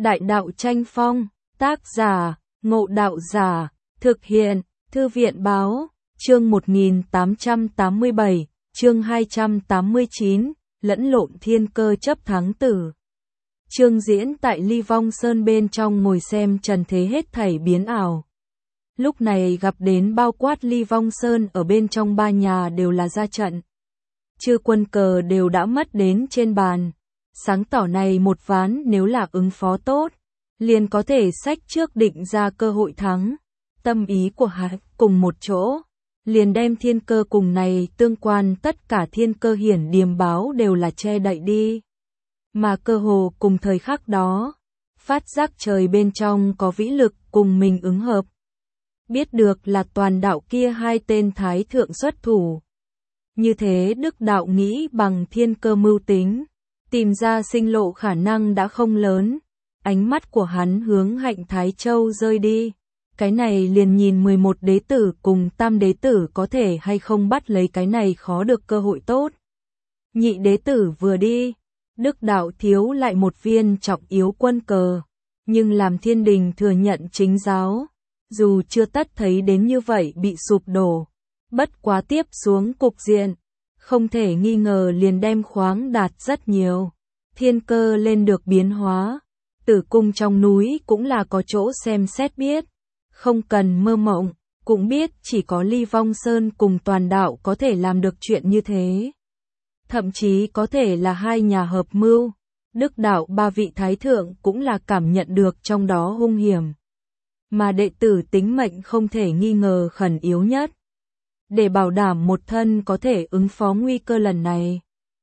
Đại đạo tranh phong, tác giả, Ngộ Đạo Giả, thực hiện, Thư viện Báo, chương 1887, chương 289, lẫn lộn thiên cơ chấp thắng tử. Chương diễn tại Ly Vong Sơn bên trong ngồi xem trần thế hết thảy biến ảo. Lúc này gặp đến bao quát Ly Vong Sơn ở bên trong ba nhà đều là ra trận. Chư quân cờ đều đã mất đến trên bàn. Sáng tỏ này một ván nếu là ứng phó tốt, liền có thể sách trước định ra cơ hội thắng. Tâm ý của hắn cùng một chỗ, liền đem thiên cơ cùng này tương quan tất cả thiên cơ hiển điềm báo đều là che đậy đi. Mà cơ hồ cùng thời khắc đó, phát giác trời bên trong có vĩ lực cùng mình ứng hợp. Biết được là toàn đạo kia hai tên thái thượng xuất thủ. Như thế Đức đạo nghĩ bằng thiên cơ mưu tính, tìm ra sinh lộ khả năng đã không lớn. Ánh mắt của hắn hướng Hạnh Thái Châu rơi đi. Cái này liền nhìn 11 đế tử cùng tam đế tử có thể hay không bắt lấy cái này khó được cơ hội tốt. Nhị đế tử vừa đi, Đức đạo thiếu lại một viên trọng yếu quân cờ. Nhưng làm thiên đình thừa nhận chính giáo, dù chưa tất thấy đến như vậy bị sụp đổ. Bất quá tiếp xuống cục diện, không thể nghi ngờ liền đem khoáng đạt rất nhiều. Thiên cơ lên được biến hóa. Tử cung trong núi cũng là có chỗ xem xét biết. Không cần mơ mộng, cũng biết chỉ có Ly Vong Sơn cùng toàn đạo có thể làm được chuyện như thế. Thậm chí có thể là hai nhà hợp mưu. Đức đạo ba vị thái thượng cũng là cảm nhận được trong đó hung hiểm. Mà đệ tử tính mệnh không thể nghi ngờ khẩn yếu nhất. Để bảo đảm một thân có thể ứng phó nguy cơ lần này.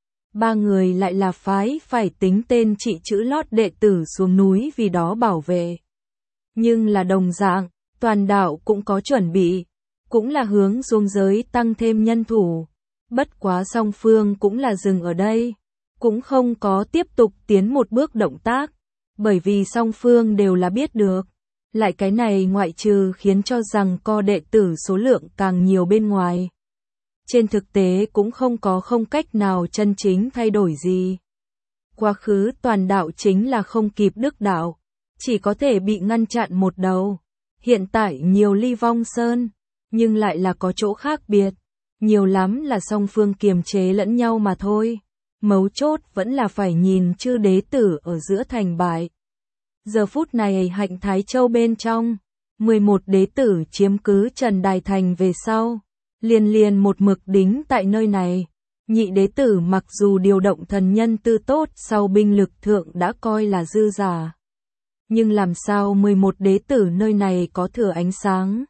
Ba người lại là phái phải tính tên trị chữ lót đệ tử xuống núi vì đó bảo vệ. Nhưng là đồng dạng, toàn đạo cũng có chuẩn bị, cũng là hướng xuống giới tăng thêm nhân thủ. Bất quá song phương cũng là dừng ở đây, cũng không có tiếp tục tiến một bước động tác, bởi vì song phương đều là biết được. Lại cái này ngoại trừ khiến cho rằng co đệ tử số lượng càng nhiều bên ngoài. Trên thực tế cũng không cách nào chân chính thay đổi gì. Quá khứ toàn đạo chính là không kịp Đức đạo, chỉ có thể bị ngăn chặn một đầu. Hiện tại nhiều Ly Vong Sơn, nhưng lại là có chỗ khác biệt. Nhiều lắm là song phương kiềm chế lẫn nhau mà thôi. Mấu chốt vẫn là phải nhìn chư đế tử ở giữa thành bại. Giờ phút này Hạnh Thái Châu bên trong, 11 đế tử chiếm cứ Trần Đài Thành về sau. Liền một mực đính tại nơi này. Nhị đế tử mặc dù điều động thần nhân tư tốt sau binh lực thượng đã coi là dư giả. Nhưng làm sao 11 đế tử nơi này có thừa ánh sáng.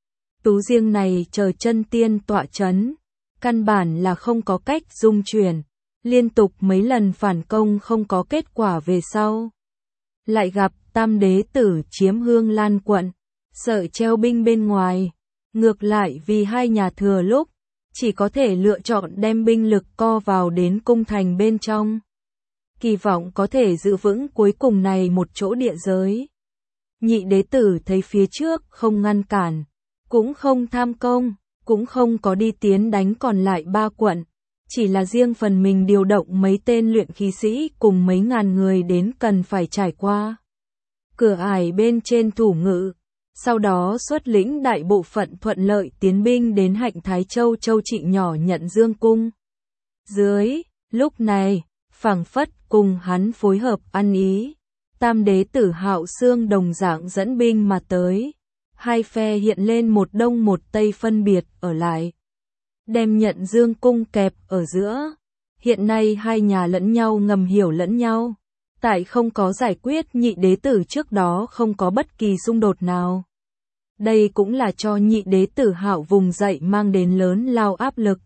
Tú riêng này chờ chân tiên tọa chấn. Căn bản là không có cách dung chuyển. Liên tục mấy lần phản công không có kết quả về sau. Lại gặp tam đế tử chiếm Hương Lan quận. Sợ treo binh bên ngoài. Ngược lại vì hai nhà thừa lúc, chỉ có thể lựa chọn đem binh lực co vào đến cung thành bên trong. Kỳ vọng có thể giữ vững cuối cùng này một chỗ địa giới. Nhị đế tử thấy phía trước không ngăn cản, cũng không tham công, cũng không có đi tiến đánh còn lại ba quận. Chỉ là riêng phần mình điều động mấy tên luyện khí sĩ cùng mấy ngàn người đến cần phải trải qua. Cửa ải bên trên thủ ngự. Sau đó xuất lĩnh đại bộ phận thuận lợi tiến binh đến Hạnh Thái Châu châu trị nhỏ nhận Dương Cung. Dưới, lúc này, phảng phất cùng hắn phối hợp ăn ý. Tam đế tử Hạo Xương đồng dạng dẫn binh mà tới. Hai phe hiện lên một đông một tây phân biệt ở lại. Đem nhận Dương Cung kẹp ở giữa. Hiện nay hai nhà lẫn nhau ngầm hiểu lẫn nhau. Tại không có giải quyết nhị đế tử trước đó không có bất kỳ xung đột nào. Đây cũng là cho nhị đế tử Hạo vùng dậy mang đến lớn lao áp lực.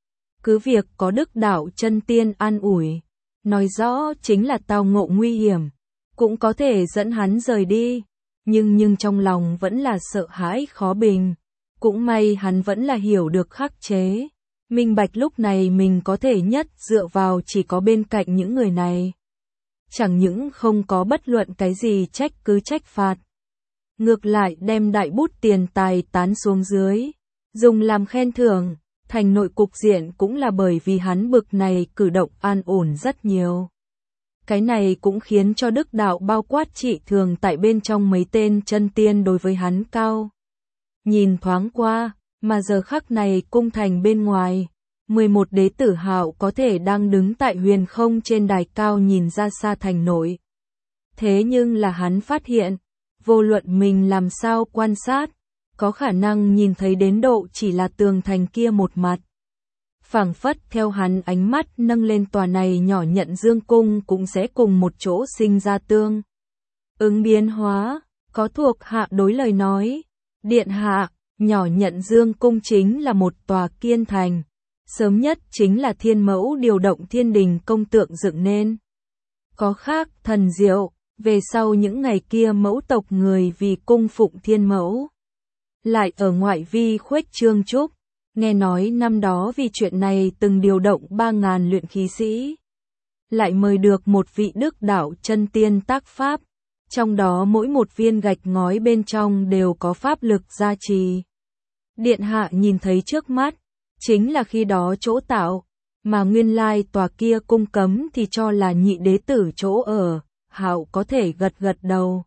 Cứ việc có Đức đạo chân tiên an ủi, nói rõ chính là tao ngộ nguy hiểm, cũng có thể dẫn hắn rời đi, nhưng trong lòng vẫn là sợ hãi khó bình. Cũng may hắn vẫn là hiểu được khắc chế, minh bạch lúc này mình có thể nhất dựa vào chỉ có bên cạnh những người này. Chẳng những không có bất luận cái gì trách cứ trách phạt. Ngược lại đem đại bút tiền tài tán xuống dưới, dùng làm khen thưởng, thành nội cục diện cũng là bởi vì hắn bực này cử động an ổn rất nhiều. Cái này cũng khiến cho đức đạo bao quát trị thường tại bên trong mấy tên chân tiên đối với hắn cao. Nhìn thoáng qua, mà giờ khắc này cung thành bên ngoài, 11 đế tử Hạo có thể đang đứng tại huyền không trên đài cao nhìn ra xa thành nội. Thế nhưng là hắn phát hiện, vô luận mình làm sao quan sát, có khả năng nhìn thấy đến độ chỉ là tường thành kia một mặt. Phảng phất theo hắn ánh mắt nâng lên tòa này nhỏ nhận dương cung cũng sẽ cùng một chỗ sinh ra tương ứng biến hóa, có thuộc hạ đối lời nói, điện hạ, nhỏ nhận dương cung chính là một tòa kiên thành, sớm nhất chính là thiên mẫu điều động thiên đình công tượng dựng nên. Có khác thần diệu, về sau những ngày kia mẫu tộc người vì cung phụng thiên mẫu, lại ở ngoại vi khuếch trương trúc. Nghe nói năm đó vì chuyện này từng điều động 3.000 luyện khí sĩ. Lại mời được một vị đức đạo chân tiên tác pháp. Trong đó mỗi một viên gạch ngói bên trong đều có pháp lực gia trì. Điện hạ nhìn thấy trước mắt, chính là khi đó chỗ tạo, mà nguyên lai tòa kia cung cấm thì cho là nhị đế tử chỗ ở, Hạo có thể gật gật đầu.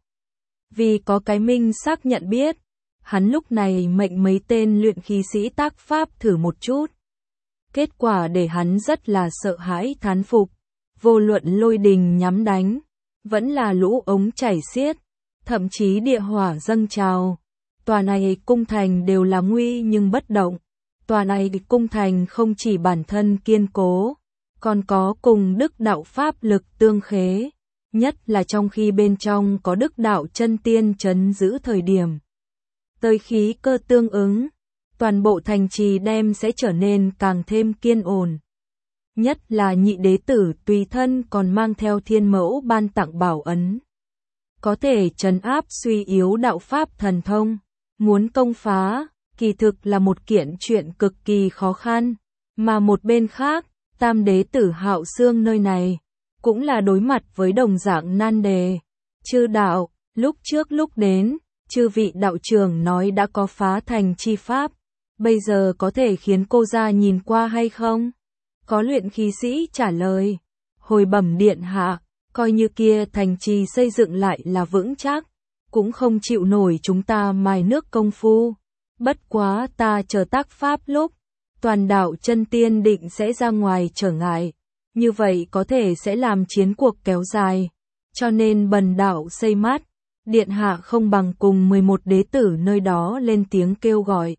Vì có cái minh xác nhận biết. Hắn lúc này mệnh mấy tên luyện khí sĩ tác pháp thử một chút. Kết quả để hắn rất là sợ hãi thán phục. Vô luận lôi đình nhắm đánh, vẫn là lũ ống chảy xiết, thậm chí địa hỏa dâng trào. Tòa này cung thành đều là nguy nhưng bất động. Tòa này cung thành không chỉ bản thân kiên cố, còn có cùng đức đạo pháp lực tương khế. Nhất là trong khi bên trong có đức đạo chân tiên trấn giữ thời điểm. Tới khí cơ tương ứng, toàn bộ thành trì đem sẽ trở nên càng thêm kiên ổn. Nhất là nhị đế tử tùy thân còn mang theo thiên mẫu ban tặng bảo ấn. Có thể trấn áp suy yếu đạo pháp thần thông, muốn công phá, kỳ thực là một kiện chuyện cực kỳ khó khăn. Mà một bên khác, tam đế tử Hạo Xương nơi này, cũng là đối mặt với đồng dạng nan đề. Chư đạo, lúc trước lúc đến, chư vị đạo trưởng nói đã có phá thành chi pháp, bây giờ có thể khiến cô ra nhìn qua hay không? Có luyện khí sĩ trả lời, hồi bẩm điện hạ, coi như kia thành trì xây dựng lại là vững chắc, cũng không chịu nổi chúng ta mài nước công phu. Bất quá ta chờ tác pháp lúc, toàn đạo chân tiên định sẽ ra ngoài trở ngại, như vậy có thể sẽ làm chiến cuộc kéo dài, cho nên bần đạo xây mát. Điện hạ không bằng cùng 11 đế tử nơi đó lên tiếng kêu gọi.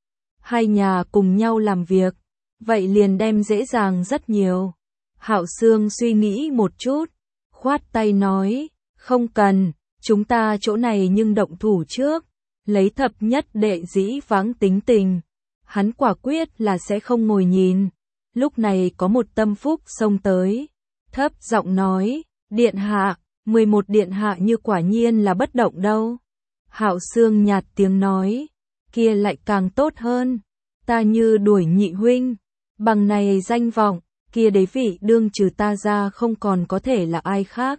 Hai nhà cùng nhau làm việc, vậy liền đem dễ dàng rất nhiều. Hạo Xương suy nghĩ một chút, khoát tay nói, không cần, chúng ta chỗ này nhưng động thủ trước, lấy thập nhất đệ dĩ vãng tính tình. Hắn quả quyết là sẽ không ngồi nhìn. Lúc này có một tâm phúc xông tới, thấp giọng nói, điện hạ. 11 điện hạ như quả nhiên là bất động đâu. Hạo Xương nhạt tiếng nói, kia lại càng tốt hơn. Ta như đuổi nhị huynh, bằng này danh vọng, kia đế vị đương trừ ta ra không còn có thể là ai khác.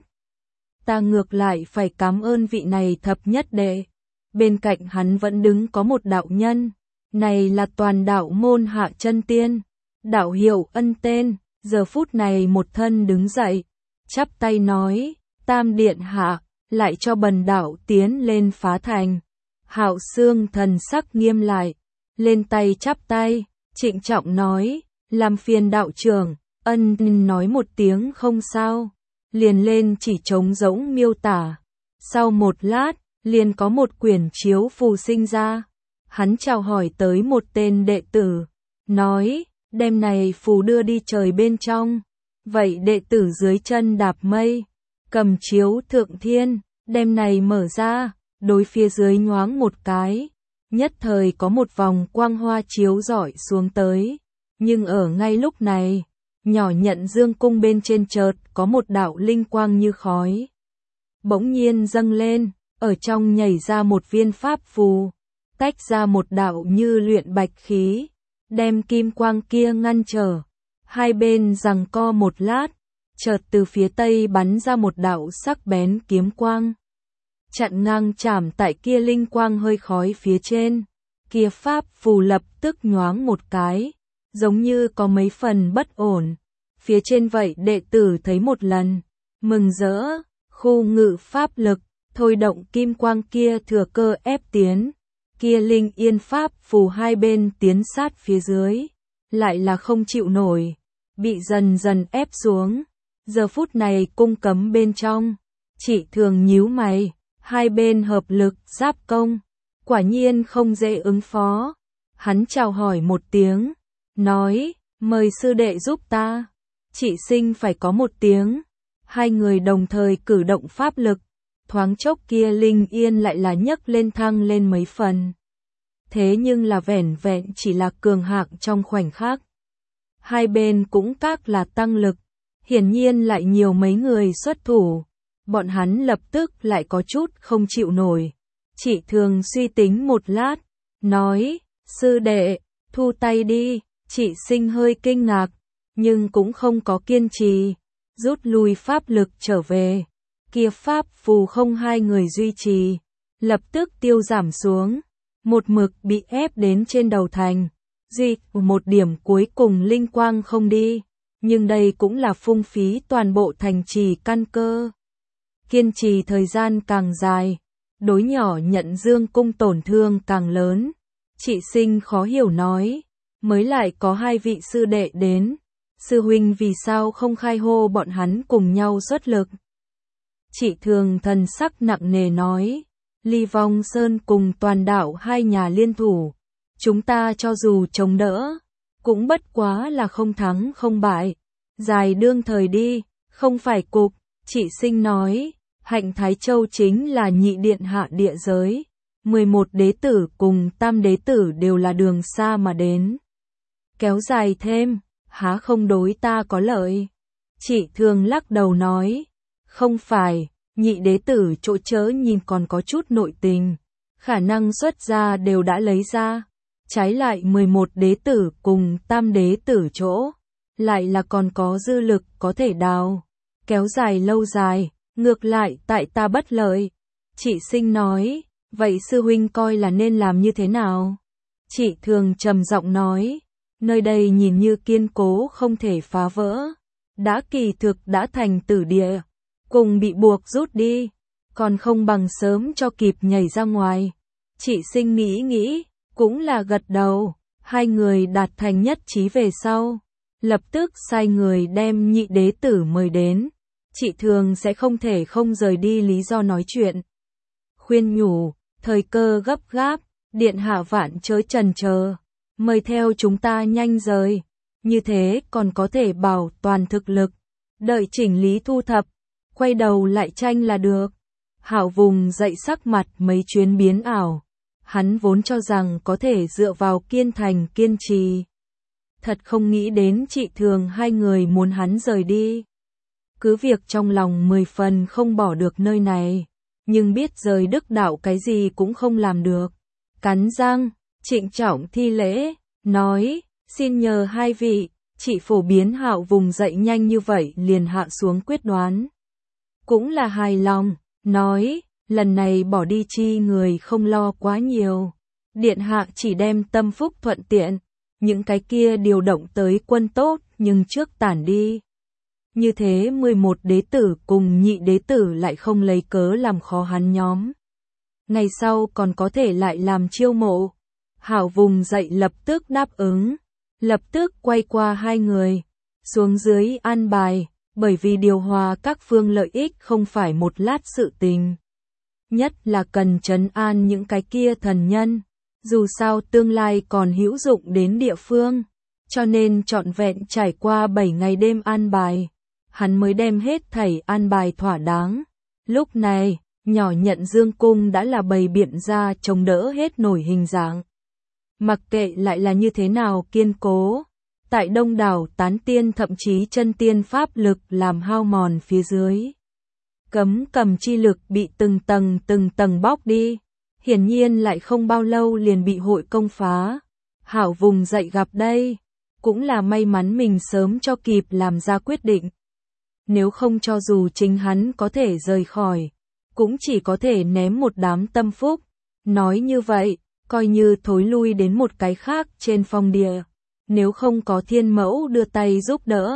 Ta ngược lại phải cảm ơn vị này thập nhất đệ. Bên cạnh hắn vẫn đứng có một đạo nhân, này là toàn đạo môn hạ chân tiên. Đạo hiệu Ân tên, giờ phút này một thân đứng dậy, chắp tay nói, tam điện hạ, lại cho bần đạo tiến lên phá thành. Hạo Xương thần sắc nghiêm lại, lên tay chắp tay, trịnh trọng nói, làm phiền đạo trưởng. Ân nói một tiếng không sao, liền lên chỉ trống rỗng miêu tả. Sau một lát, liền có một quyển chiếu phù sinh ra. Hắn chào hỏi tới một tên đệ tử, nói, đem này phù đưa đi trời bên trong. Vậy đệ tử dưới chân đạp mây, cầm chiếu thượng thiên, đem này mở ra, đối phía dưới nhoáng một cái. Nhất thời có một vòng quang hoa chiếu rọi xuống tới. Nhưng ở ngay lúc này, nhỏ nhận dương cung bên trên chợt có một đạo linh quang như khói. Bỗng nhiên dâng lên, ở trong nhảy ra một viên pháp phù, tách ra một đạo như luyện bạch khí, đem kim quang kia ngăn trở. Hai bên giằng co một lát, chợt từ phía tây bắn ra một đạo sắc bén kiếm quang. Chặn ngang chạm tại kia linh quang hơi khói phía trên, kia pháp phù lập tức nhoáng một cái, giống như có mấy phần bất ổn. Phía trên vậy đệ tử thấy một lần, mừng rỡ, khu ngự pháp lực, thôi động kim quang kia thừa cơ ép tiến, kia linh yên pháp phù hai bên tiến sát phía dưới, lại là không chịu nổi, bị dần dần ép xuống. Giờ phút này cung cấm bên trong, Chỉ Thường nhíu mày, hai bên hợp lực giáp công, quả nhiên không dễ ứng phó. Hắn chào hỏi một tiếng, nói, mời sư đệ giúp ta. Chị Sinh phải có một tiếng, hai người đồng thời cử động pháp lực, thoáng chốc kia linh yên lại là nhấc lên thăng lên mấy phần. Thế nhưng là vẻn vẹn chỉ là cường hạng trong khoảnh khắc. Hai bên cũng các là tăng lực, hiển nhiên lại nhiều mấy người xuất thủ, bọn hắn lập tức lại có chút không chịu nổi. Chỉ Thường suy tính một lát, nói, sư đệ, thu tay đi. Chị Sinh hơi kinh ngạc, nhưng cũng không có kiên trì, rút lui pháp lực trở về. Kia pháp phù không hai người duy trì, lập tức tiêu giảm xuống, một mực bị ép đến trên đầu thành. Duy một điểm cuối cùng linh quang không đi, nhưng đây cũng là phung phí toàn bộ thành trì căn cơ. Kiên trì thời gian càng dài, đối nhỏ Nhận Dương cung tổn thương càng lớn. Chị Sinh khó hiểu nói, mới lại có hai vị sư đệ đến, sư huynh vì sao không khai hô bọn hắn cùng nhau xuất lực. Chỉ Thường thần sắc nặng nề nói, Ly Vong Sơn cùng Toàn Đạo hai nhà liên thủ, chúng ta cho dù chống đỡ, cũng bất quá là không thắng không bại, dài đương thời đi, không phải cục. Chị Sinh nói, Hạnh Thái Châu chính là nhị điện hạ địa giới, 11 đế tử cùng tam đế tử đều là đường xa mà đến. Kéo dài thêm, há không đối ta có lợi. Chỉ Thường lắc đầu nói, không phải, nhị đế tử chỗ chớ nhìn còn có chút nội tình, khả năng xuất ra đều đã lấy ra, trái lại 11 đế tử cùng tam đế tử chỗ, lại là còn có dư lực có thể đào, kéo dài lâu dài, ngược lại tại ta bất lợi. Chị Sinh nói, vậy sư huynh coi là nên làm như thế nào? Chỉ Thường trầm giọng nói, nơi đây nhìn như kiên cố không thể phá vỡ, đã kỳ thực đã thành tử địa, cùng bị buộc rút đi, còn không bằng sớm cho kịp nhảy ra ngoài. Chị Sinh nghĩ nghĩ, cũng là gật đầu, hai người đạt thành nhất trí về sau, lập tức sai người đem nhị đế tử mời đến. Chị Thường sẽ không thể không rời đi lý do nói chuyện. Khuyên nhủ, thời cơ gấp gáp, điện hạ vạn chớ chần chờ, mời theo chúng ta nhanh rời, như thế còn có thể bảo toàn thực lực, đợi chỉnh lý thu thập, quay đầu lại tranh là được. Hạo vùng dậy sắc mặt mấy chuyến biến ảo, hắn vốn cho rằng có thể dựa vào kiên thành kiên trì. Thật không nghĩ đến chị Thường hai người muốn hắn rời đi. Cứ việc trong lòng 10 phần không bỏ được nơi này, nhưng biết rời Đức đạo cái gì cũng không làm được. Cắn răng, trịnh trọng thi lễ, nói, xin nhờ hai vị. Chị phổ biến Hạo vùng dậy nhanh như vậy liền hạ xuống quyết đoán. Cũng là hài lòng, nói, lần này bỏ đi chi người không lo quá nhiều. Điện hạ chỉ đem tâm phúc thuận tiện, những cái kia điều động tới quân tốt nhưng trước tản đi. Như thế 11 đế tử cùng nhị đế tử lại không lấy cớ làm khó hắn nhóm. Ngày sau còn có thể lại làm chiêu mộ. Hạo vùng dậy lập tức đáp ứng, lập tức quay qua hai người, xuống dưới an bài, bởi vì điều hòa các phương lợi ích không phải một lát sự tình. Nhất là cần trấn an những cái kia thần nhân, dù sao tương lai còn hữu dụng đến địa phương, cho nên trọn vẹn trải qua 7 ngày đêm an bài, hắn mới đem hết thảy an bài thỏa đáng. Lúc này, nhỏ Nhận Dương cung đã là bày biện ra chống đỡ hết nổi hình dạng. Mặc kệ lại là như thế nào kiên cố, tại đông đảo tán tiên thậm chí chân tiên pháp lực làm hao mòn phía dưới. Cấm cầm chi lực bị từng tầng bóc đi, hiển nhiên lại không bao lâu liền bị hội công phá. Hạo vùng dậy gặp đây, cũng là may mắn mình sớm cho kịp làm ra quyết định. Nếu không cho dù chính hắn có thể rời khỏi, cũng chỉ có thể ném một đám tâm phúc. Nói như vậy, coi như thối lui đến một cái khác trên phong địa. Nếu không có thiên mẫu đưa tay giúp đỡ,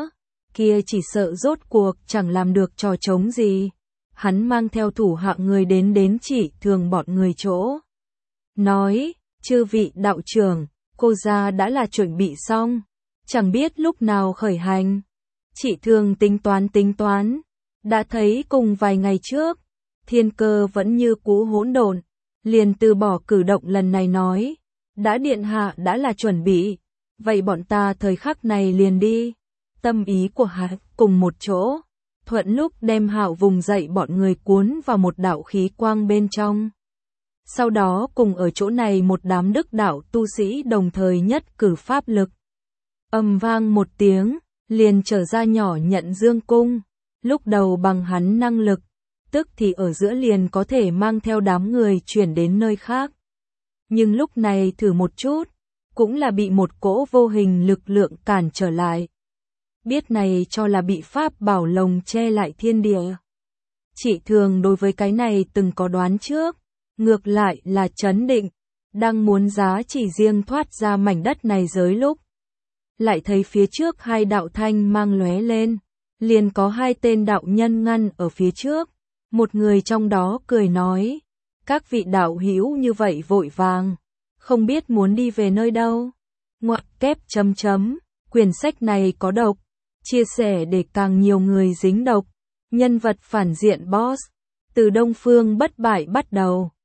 kia chỉ sợ rốt cuộc chẳng làm được trò trống gì. Hắn mang theo thủ hạ người đến Chỉ Thường bọn người chỗ. Nói, chư vị đạo trưởng, cô gia đã là chuẩn bị xong, chẳng biết lúc nào khởi hành. Chỉ Thường tính toán, đã thấy cùng vài ngày trước, thiên cơ vẫn như cũ hỗn độn, liền từ bỏ cử động lần này nói, đã điện hạ đã là chuẩn bị, vậy bọn ta thời khắc này liền đi. Tâm ý của hắn cùng một chỗ, thuận lúc đem Hạo vùng dậy bọn người cuốn vào một đạo khí quang bên trong. Sau đó cùng ở chỗ này một đám đức đạo tu sĩ đồng thời nhất cử pháp lực. Ầm vang một tiếng, liền trở ra nhỏ Nhận Dương cung, lúc đầu bằng hắn năng lực, tức thì ở giữa liền có thể mang theo đám người chuyển đến nơi khác. Nhưng lúc này thử một chút, cũng là bị một cỗ vô hình lực lượng cản trở lại. Biết này cho là bị pháp bảo lồng che lại thiên địa. Chỉ Thường đối với cái này từng có đoán trước, ngược lại là chấn định, đang muốn giá chỉ riêng thoát ra mảnh đất này giới lúc. Lại thấy phía trước hai đạo thanh mang lóe lên, liền có hai tên đạo nhân ngăn ở phía trước, một người trong đó cười nói, các vị đạo hữu như vậy vội vàng, không biết muốn đi về nơi đâu. Ngoặc kép chấm chấm, quyển sách này có độc, chia sẻ để càng nhiều người dính độc, nhân vật phản diện boss, từ Đông Phương Bất Bại bắt đầu.